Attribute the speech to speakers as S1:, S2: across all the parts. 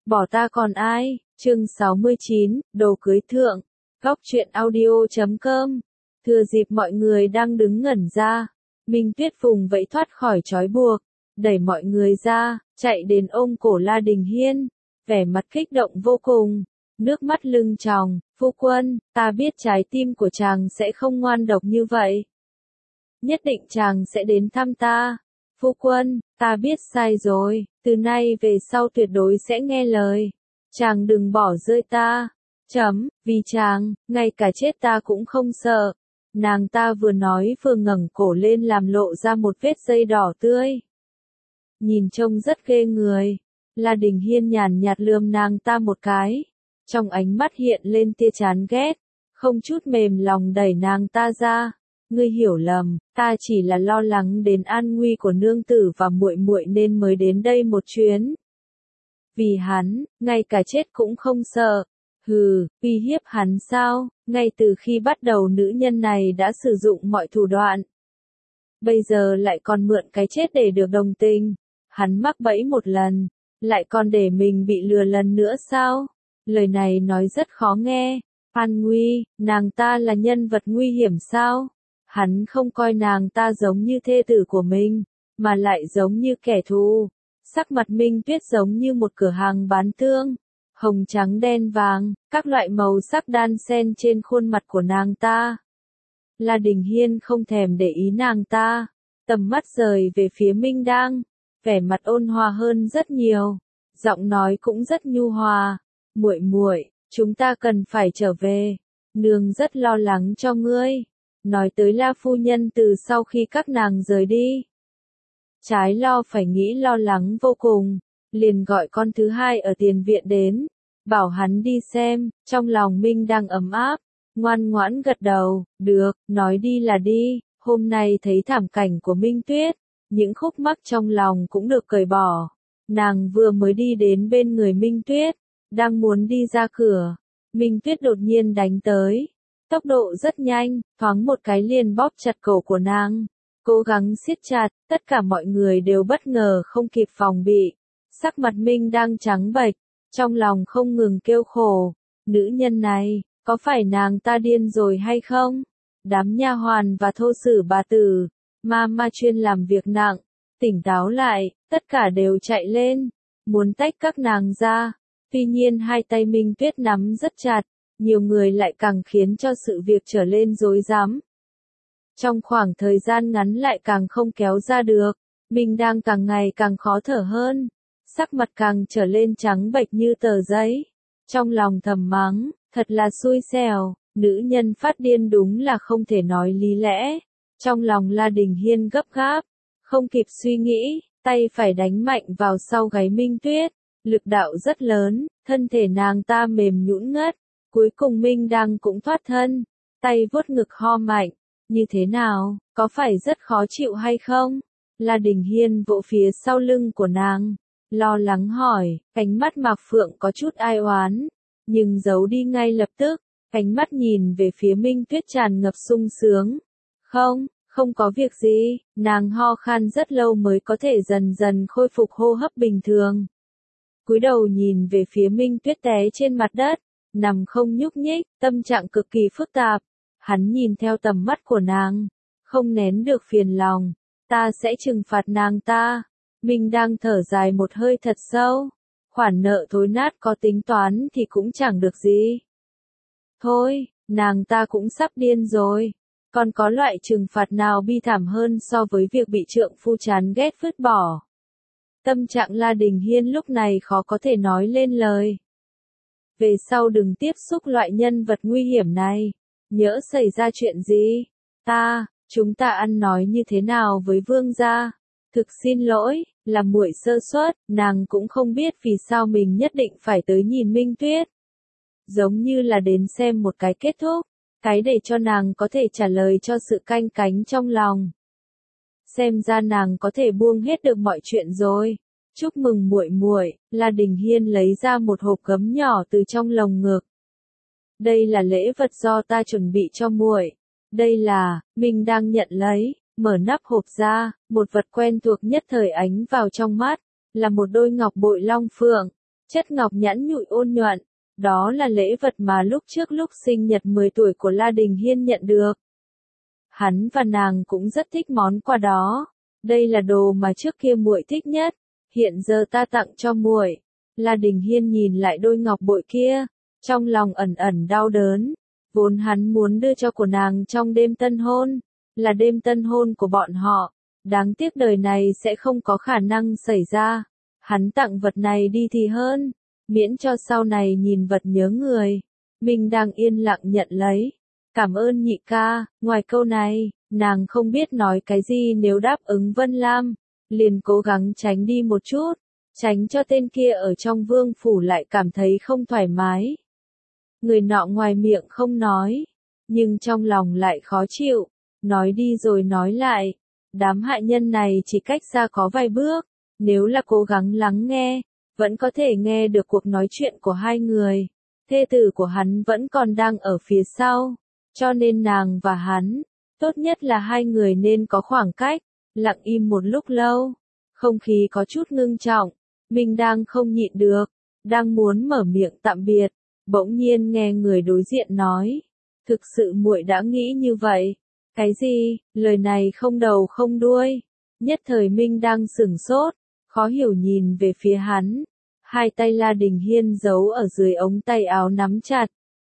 S1: bỏ ta còn ai, chương 69, đồ cưới thượng, góc truyện audio.com, thừa dịp mọi người đang đứng ngẩn ra, Minh Tuyết vùng vẫy thoát khỏi trói buộc, đẩy mọi người ra, chạy đến ôm cổ La Đình Hiên, vẻ mặt kích động vô cùng, nước mắt lưng tròng, phu quân, ta biết trái tim của chàng sẽ không ngoan độc như vậy. Nhất định chàng sẽ đến thăm ta. Phu quân, ta biết sai rồi, từ nay về sau tuyệt đối sẽ nghe lời. Chàng đừng bỏ rơi ta. Vì chàng, ngay cả chết ta cũng không sợ. Nàng ta vừa nói vừa ngẩng cổ lên làm lộ ra một vết dây đỏ tươi. Nhìn trông rất ghê người. La Đình Hiên nhàn nhạt lườm nàng ta một cái. Trong ánh mắt hiện lên tia chán ghét, không chút mềm lòng đẩy nàng ta ra. Ngươi hiểu lầm, ta chỉ là lo lắng đến an nguy của nương tử và muội muội nên mới đến đây một chuyến. Vì hắn, ngay cả chết cũng không sợ. Hừ, uy hiếp hắn sao? Ngay từ khi bắt đầu nữ nhân này đã sử dụng mọi thủ đoạn. Bây giờ lại còn mượn cái chết để được đồng tình. Hắn mắc bẫy một lần, lại còn để mình bị lừa lần nữa sao? Lời này nói rất khó nghe. An nguy, nàng ta là nhân vật nguy hiểm sao? Hắn không coi nàng ta giống như thê tử của mình, mà lại giống như kẻ thù. Sắc mặt Minh Tuyết giống như một cửa hàng bán tương, hồng trắng đen vàng, các loại màu sắc đan xen trên khuôn mặt của nàng ta. La Đình Hiên không thèm để ý nàng ta, tầm mắt rời về phía Minh Đang, vẻ mặt ôn hòa hơn rất nhiều, giọng nói cũng rất nhu hòa. Muội muội, chúng ta cần phải trở về, nương rất lo lắng cho ngươi. Nói tới La phu nhân từ sau khi các nàng rời đi. Trái lo phải nghĩ lo lắng vô cùng, liền gọi con thứ hai ở tiền viện đến, bảo hắn đi xem, trong lòng Minh đang ấm áp, ngoan ngoãn gật đầu, được, nói đi là đi, hôm nay thấy thảm cảnh của Minh Tuyết, những khúc mắc trong lòng cũng được cởi bỏ. Nàng vừa mới đi đến bên người Minh Tuyết, đang muốn đi ra cửa, Minh Tuyết đột nhiên đánh tới. Tốc độ rất nhanh, thoáng một cái liền bóp chặt cổ của nàng. Cố gắng siết chặt, tất cả mọi người đều bất ngờ không kịp phòng bị. Sắc mặt Minh đang trắng bệch, trong lòng không ngừng kêu khổ. Nữ nhân này, có phải nàng ta điên rồi hay không? Đám nha hoàn và thô sử bà tử, ma chuyên làm việc nặng, tỉnh táo lại, tất cả đều chạy lên, muốn tách các nàng ra. Tuy nhiên hai tay Minh Tuyết nắm rất chặt. Nhiều người lại càng khiến cho sự việc trở lên rối rắm. Trong khoảng thời gian ngắn lại càng không kéo ra được, mình đang càng ngày càng khó thở hơn, sắc mặt càng trở lên trắng bệch như tờ giấy. Trong lòng thầm mắng, thật là xui xẻo, nữ nhân phát điên đúng là không thể nói lý lẽ. Trong lòng La Đình Hiên gấp gáp, không kịp suy nghĩ, tay phải đánh mạnh vào sau gáy Minh Tuyết, lực đạo rất lớn, thân thể nàng ta mềm nhũn ngất. Cuối cùng Minh Đăng cũng thoát thân, tay vuốt ngực ho mạnh, như thế nào, có phải rất khó chịu hay không? La Đình Hiên vỗ phía sau lưng của nàng, lo lắng hỏi, ánh mắt Mạc Phượng có chút ai oán, nhưng giấu đi ngay lập tức, ánh mắt nhìn về phía Minh Tuyết tràn ngập sung sướng. Không có việc gì, nàng ho khan rất lâu mới có thể dần dần khôi phục hô hấp bình thường. Cúi đầu nhìn về phía Minh Tuyết té trên mặt đất. Nằm không nhúc nhích, tâm trạng cực kỳ phức tạp. Hắn nhìn theo tầm mắt của nàng, không nén được phiền lòng. Ta sẽ trừng phạt nàng ta. Mình đang thở dài một hơi thật sâu. Khoản nợ thối nát có tính toán thì cũng chẳng được gì. Thôi, nàng ta cũng sắp điên rồi. Còn có loại trừng phạt nào bi thảm hơn so với việc bị trượng phu chán ghét vứt bỏ. Tâm trạng La Đình Hiên lúc này khó có thể nói lên lời. Về sau đừng tiếp xúc loại nhân vật nguy hiểm này. Nhỡ xảy ra chuyện gì? Chúng ta ăn nói như thế nào với vương gia? Thực xin lỗi, là muội sơ suất, nàng cũng không biết vì sao mình nhất định phải tới nhìn Minh Tuyết. Giống như là đến xem một cái kết thúc, cái để cho nàng có thể trả lời cho sự canh cánh trong lòng. Xem ra nàng có thể buông hết được mọi chuyện rồi. Chúc mừng muội muội, La Đình Hiên lấy ra một hộp gấm nhỏ từ trong lồng ngực. Đây là lễ vật do ta chuẩn bị cho muội. Đây là, mình đang nhận lấy, mở nắp hộp ra, một vật quen thuộc nhất thời ánh vào trong mắt, là một đôi ngọc bội long phượng. chất ngọc nhẵn nhụi ôn nhuận. Đó là lễ vật mà lúc trước lúc sinh nhật 10 tuổi của La Đình Hiên nhận được. Hắn và nàng cũng rất thích món quà đó. Đây là đồ mà trước kia muội thích nhất, hiện giờ ta tặng cho muội. La Đình Hiên nhìn lại đôi ngọc bội kia, trong lòng ẩn ẩn đau đớn. Vốn hắn muốn đưa cho của nàng trong đêm tân hôn, là đêm tân hôn của bọn họ. Đáng tiếc đời này sẽ không có khả năng xảy ra. Hắn tặng vật này đi thì hơn, miễn cho sau này nhìn vật nhớ người. Mình đang yên lặng nhận lấy. Cảm ơn nhị ca, ngoài câu này, nàng không biết nói cái gì nếu đáp ứng Vân Lam, liền cố gắng tránh đi một chút, tránh cho tên kia ở trong vương phủ lại cảm thấy không thoải mái. Người nọ ngoài miệng không nói, nhưng trong lòng lại khó chịu, nói đi rồi nói lại. Đám hại nhân này chỉ cách xa có vài bước, nếu là cố gắng lắng nghe, vẫn có thể nghe được cuộc nói chuyện của hai người. Thê tử của hắn vẫn còn đang ở phía sau, cho nên nàng và hắn, tốt nhất là hai người nên có khoảng cách. Lặng im một lúc lâu, không khí có chút ngưng trọng, mình đang không nhịn được, đang muốn mở miệng tạm biệt, bỗng nhiên nghe người đối diện nói, thực sự muội đã nghĩ như vậy. Cái gì? Lời này không đầu không đuôi. Nhất thời Minh đang sửng sốt, khó hiểu nhìn về phía hắn. Hai tay La Đình Hiên giấu ở dưới ống tay áo nắm chặt.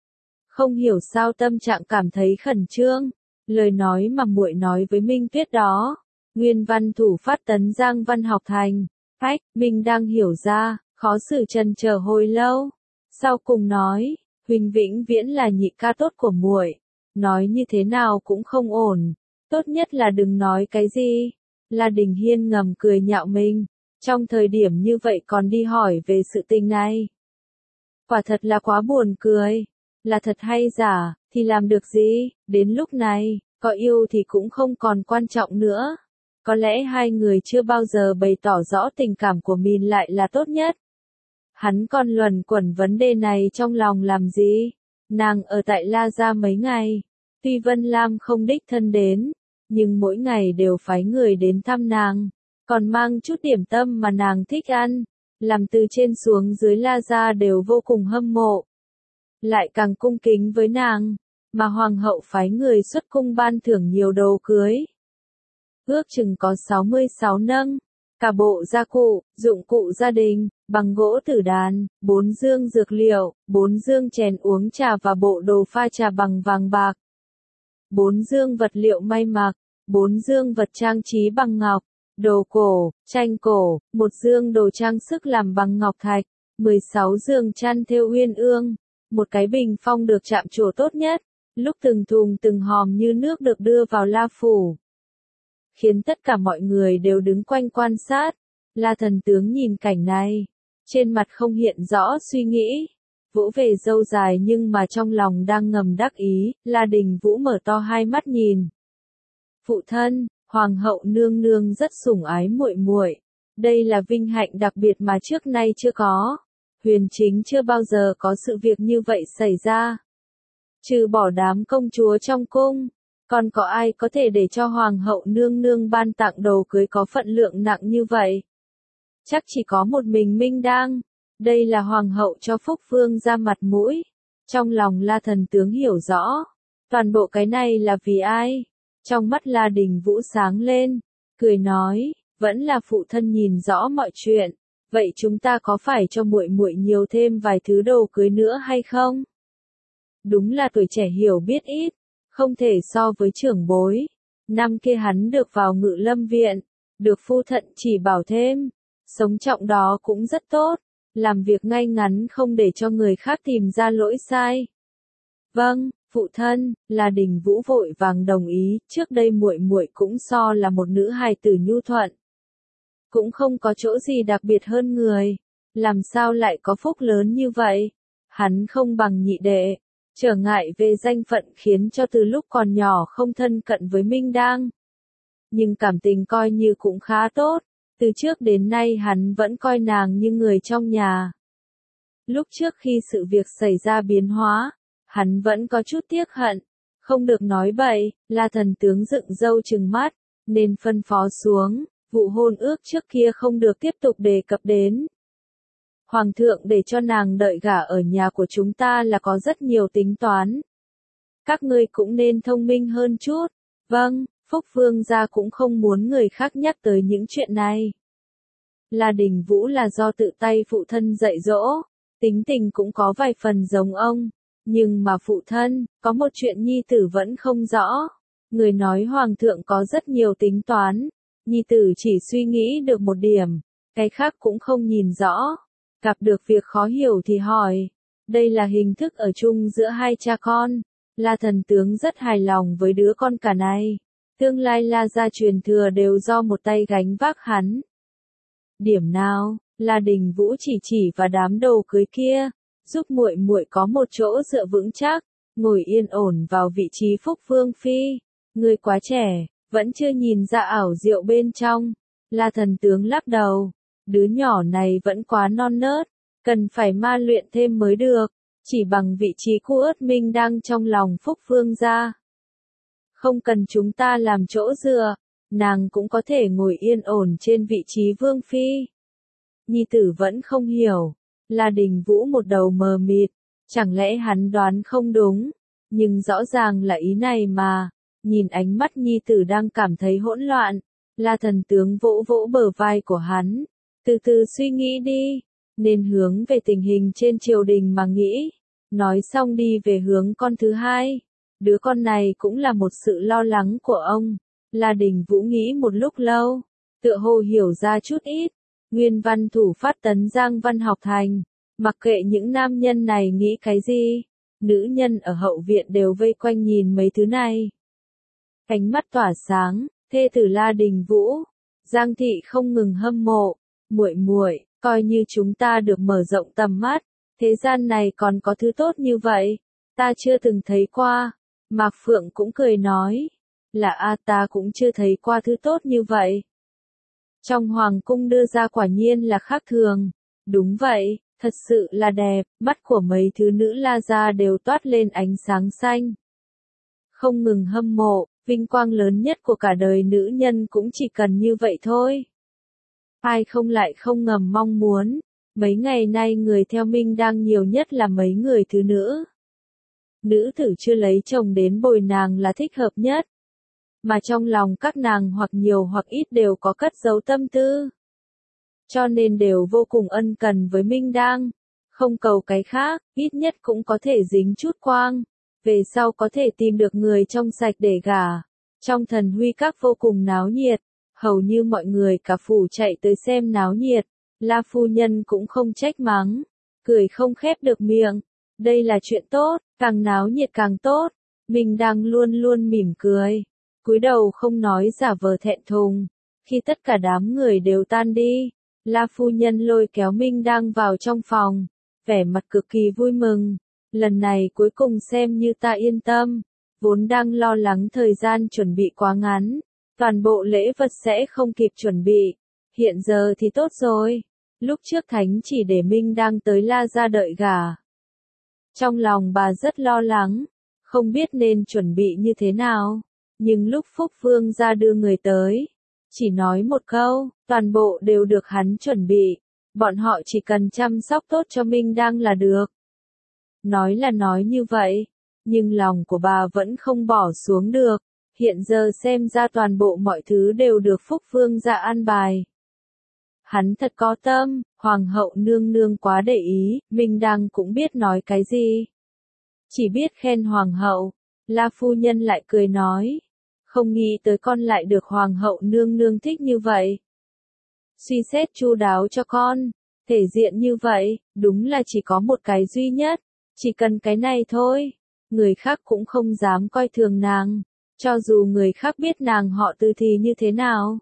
S1: Không hiểu sao tâm trạng cảm thấy khẩn trương. Lời nói mà muội nói với Minh Tuyết đó, nguyên văn thủ phát tấn Giang Văn học thành. Phách, Minh đang hiểu ra, khó xử trần chờ hồi lâu. Sau cùng nói, huynh vĩnh viễn là nhị ca tốt của muội. Nói như thế nào cũng không ổn, tốt nhất là đừng nói cái gì. La Đình Hiên ngầm cười nhạo mình, trong thời điểm như vậy còn đi hỏi về sự tình này. Quả thật là quá buồn cười, là thật hay giả, thì làm được gì, đến lúc này, có yêu thì cũng không còn quan trọng nữa. Có lẽ hai người chưa bao giờ bày tỏ rõ tình cảm của mình lại là tốt nhất. Hắn còn luẩn quẩn vấn đề này trong lòng làm gì? Nàng ở tại La Gia mấy ngày, tuy Vân Lam không đích thân đến, nhưng mỗi ngày đều phái người đến thăm nàng, còn mang chút điểm tâm mà nàng thích ăn, làm từ trên xuống dưới La Gia đều vô cùng hâm mộ. Lại càng cung kính với nàng, mà hoàng hậu phái người xuất cung ban thưởng nhiều đồ cưới. Ước chừng có 66 nâng, cả bộ gia cụ, dụng cụ gia đình, bằng gỗ tử đàn, 4 dương dược liệu, 4 dương chén uống trà và bộ đồ pha trà bằng vàng bạc. 4 dương vật liệu may mặc, 4 dương vật trang trí bằng ngọc, đồ cổ, tranh cổ, 1 dương đồ trang sức làm bằng ngọc thạch, 16 giường chăn thêu uyên ương, một cái bình phong được chạm trổ tốt nhất, lúc từng thùng từng hòm như nước được đưa vào La Phủ. Khiến tất cả mọi người đều đứng quanh quan sát. La thần tướng nhìn cảnh này, trên mặt không hiện rõ suy nghĩ, vỗ về râu dài nhưng mà trong lòng đang ngầm đắc ý. La Đình Vũ mở to hai mắt nhìn. Phụ thân, hoàng hậu nương nương rất sủng ái muội muội, đây là vinh hạnh đặc biệt mà trước nay chưa có. Huyền chính chưa bao giờ có sự việc như vậy xảy ra. Trừ bỏ đám công chúa trong cung, còn có ai có thể để cho hoàng hậu nương nương ban tặng đồ cưới có phận lượng nặng như vậy? Chắc chỉ có một mình Minh Đang. Đây là hoàng hậu cho Phúc Vương ra mặt mũi. Trong lòng La thần tướng hiểu rõ, toàn bộ cái này là vì ai? Trong mắt La Đình Vũ sáng lên, cười nói, vẫn là phụ thân nhìn rõ mọi chuyện. Vậy chúng ta có phải cho muội muội nhiều thêm vài thứ đồ cưới nữa hay không? Đúng là tuổi trẻ hiểu biết ít, không thể so với trưởng bối. Năm kia hắn được vào Ngự Lâm viện, được phu thận chỉ bảo thêm, sống trọng đó cũng rất tốt, làm việc ngay ngắn không để cho người khác tìm ra lỗi sai. Vâng, phụ thân, La Đình Vũ vội vàng đồng ý, trước đây muội muội cũng so là một nữ hài tử nhu thuận, cũng không có chỗ gì đặc biệt hơn người, làm sao lại có phúc lớn như vậy? Hắn không bằng nhị đệ, trở ngại về danh phận khiến cho từ lúc còn nhỏ không thân cận với Minh Đang. Nhưng cảm tình coi như cũng khá tốt, từ trước đến nay hắn vẫn coi nàng như người trong nhà. Lúc trước khi sự việc xảy ra biến hóa, hắn vẫn có chút tiếc hận, không được nói bậy. La thần tướng dựng râu trừng mắt, nên phân phó xuống, vụ hôn ước trước kia không được tiếp tục đề cập đến. Hoàng thượng để cho nàng đợi gả ở nhà của chúng ta là có rất nhiều tính toán. Các ngươi cũng nên thông minh hơn chút. Vâng, Phúc Vương gia cũng không muốn người khác nhắc tới những chuyện này. La Đình Vũ là do tự tay phụ thân dạy dỗ, tính tình cũng có vài phần giống ông. Nhưng mà phụ thân, có một chuyện nhi tử vẫn không rõ. Người nói hoàng thượng có rất nhiều tính toán. Nhi tử chỉ suy nghĩ được một điểm, cái khác cũng không nhìn rõ. Gặp được việc khó hiểu thì hỏi. Đây là hình thức ở chung giữa hai cha con. La thần tướng rất hài lòng với đứa con cả này. Tương lai La gia truyền thừa đều do một tay gánh vác hắn. Điểm nào? La Đình Vũ chỉ vào đám đồ cưới kia, giúp muội muội có một chỗ dựa vững chắc, ngồi yên ổn vào vị trí Phúc Vương phi. Ngươi quá trẻ, vẫn chưa nhìn ra ảo diệu bên trong. La thần tướng lắc đầu, đứa nhỏ này vẫn quá non nớt, cần phải ma luyện thêm mới được, chỉ bằng vị trí cu ớt minh đang trong lòng Phúc Vương gia. Không cần chúng ta làm chỗ dựa, nàng cũng có thể ngồi yên ổn trên vị trí vương phi. Nhi tử vẫn không hiểu, La Đình Vũ một đầu mờ mịt, chẳng lẽ hắn đoán không đúng, nhưng rõ ràng là ý này mà. Nhìn ánh mắt nhi tử đang cảm thấy hỗn loạn, La thần tướng vỗ vỗ bờ vai của hắn, từ từ suy nghĩ đi, nên hướng về tình hình trên triều đình mà nghĩ. Nói xong đi về hướng con thứ hai, đứa con này cũng là một sự lo lắng của ông. La Đình Vũ nghĩ một lúc lâu, tựa hồ hiểu ra chút ít. Nguyên văn thủ phát tấn Giang Văn học thành, mặc kệ những nam nhân này nghĩ cái gì, nữ nhân ở hậu viện đều vây quanh nhìn mấy thứ này. Ánh mắt tỏa sáng, thê tử La Đình Vũ, Giang thị không ngừng hâm mộ, muội muội, coi như chúng ta được mở rộng tầm mắt, thế gian này còn có thứ tốt như vậy, ta chưa từng thấy qua. Mạc Phượng cũng cười nói, là ta cũng chưa thấy qua thứ tốt như vậy. Trong hoàng cung đưa ra quả nhiên là khác thường. Đúng vậy, thật sự là đẹp, mắt của mấy thứ nữ La gia đều toát lên ánh sáng xanh. Không ngừng hâm mộ, vinh quang lớn nhất của cả đời nữ nhân cũng chỉ cần như vậy thôi. Ai không lại không ngầm mong muốn, mấy ngày nay người theo Minh đang nhiều nhất là mấy người thứ nữ. Nữ tử chưa lấy chồng đến bồi nàng là thích hợp nhất. Mà trong lòng các nàng hoặc nhiều hoặc ít đều có cất giấu tâm tư. Cho nên đều vô cùng ân cần với Minh Đang. Không cầu cái khác, ít nhất cũng có thể dính chút quang. Về sau có thể tìm được người trong sạch để gả. Trong thần huy các vô cùng náo nhiệt. Hầu như mọi người cả phủ chạy tới xem náo nhiệt. La phu nhân cũng không trách mắng. Cười không khép được miệng. Đây là chuyện tốt, càng náo nhiệt càng tốt. Minh Đang luôn luôn mỉm cười. Cúi đầu không nói giả vờ thẹn thùng. Khi tất cả đám người đều tan đi, La phu nhân lôi kéo Minh Đang vào trong phòng, vẻ mặt cực kỳ vui mừng. Lần này cuối cùng xem như ta yên tâm, vốn đang lo lắng thời gian chuẩn bị quá ngắn, toàn bộ lễ vật sẽ không kịp chuẩn bị. Hiện giờ thì tốt rồi. Lúc trước Thánh chỉ để Minh Đang tới La gia đợi gả. Trong lòng bà rất lo lắng, không biết nên chuẩn bị như thế nào. Nhưng lúc Phúc Vương gia đưa người tới, chỉ nói một câu, toàn bộ đều được hắn chuẩn bị. Bọn họ chỉ cần chăm sóc tốt cho Minh Đang là được. Nói là nói như vậy, nhưng lòng của bà vẫn không bỏ xuống được. Hiện giờ xem ra toàn bộ mọi thứ đều được Phúc Vương gia an bài. Hắn thật có tâm, Hoàng hậu nương nương quá để ý, Minh Đang cũng biết nói cái gì. Chỉ biết khen Hoàng hậu, La phu nhân lại cười nói. Không nghĩ tới con lại được Hoàng hậu nương nương thích như vậy. Suy xét chu đáo cho con, thể diện như vậy, đúng là chỉ có một cái duy nhất, chỉ cần cái này thôi. Người khác cũng không dám coi thường nàng, cho dù người khác biết nàng họ Từ thì như thế nào.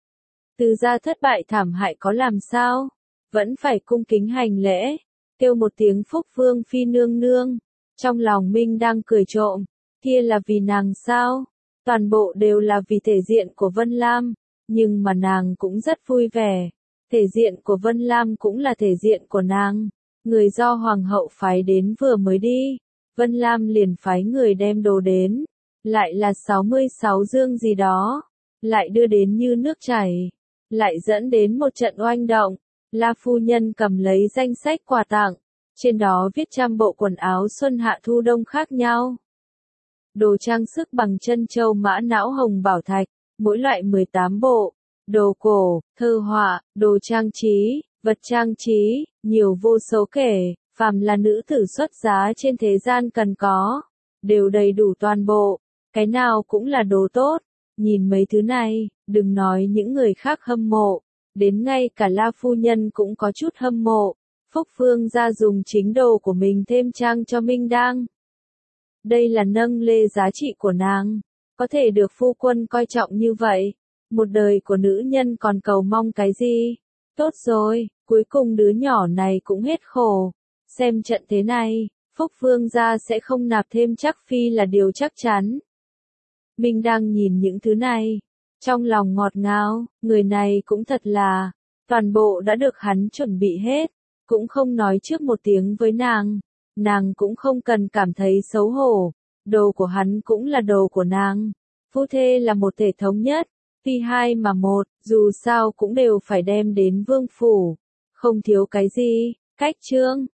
S1: Từ gia thất bại thảm hại có làm sao, vẫn phải cung kính hành lễ, kêu một tiếng Phúc Vương phi nương nương. Trong lòng Minh đang cười trộm, kia là vì nàng sao? Toàn bộ đều là vì thể diện của Vân Lam, nhưng mà nàng cũng rất vui vẻ. Thể diện của Vân Lam cũng là thể diện của nàng. Người do Hoàng hậu phái đến vừa mới đi, Vân Lam liền phái người đem đồ đến. Lại là 66 dương gì đó, lại đưa đến như nước chảy, lại dẫn đến một trận oanh động. La phu nhân cầm lấy danh sách quà tặng, trên đó viết 100 bộ quần áo xuân hạ thu đông khác nhau. Đồ trang sức bằng chân châu mã não hồng bảo thạch, mỗi loại 18 bộ, đồ cổ, thơ họa, đồ trang trí, vật trang trí, nhiều vô số kể, phàm là nữ tử xuất giá trên thế gian cần có, đều đầy đủ toàn bộ, cái nào cũng là đồ tốt. Nhìn mấy thứ này, đừng nói những người khác hâm mộ, đến ngay cả La phu nhân cũng có chút hâm mộ. Phúc Phương gia dùng chính đồ của mình thêm trang cho Minh Đang. Đây là nâng lê giá trị của nàng, có thể được phu quân coi trọng như vậy, một đời của nữ nhân còn cầu mong cái gì? Tốt rồi, cuối cùng đứa nhỏ này cũng hết khổ. Xem trận thế này, Phúc Phương gia sẽ không nạp thêm chắc phi là điều chắc chắn. Minh đang nhìn những thứ này, trong lòng ngọt ngào, người này cũng thật là, toàn bộ đã được hắn chuẩn bị hết, cũng không nói trước một tiếng với nàng cũng không cần cảm thấy xấu hổ, đồ của hắn cũng là đồ của nàng, phu thê là một thể thống nhất, phi hai mà một, dù sao cũng đều phải đem đến vương phủ, không thiếu cái gì. Cách chương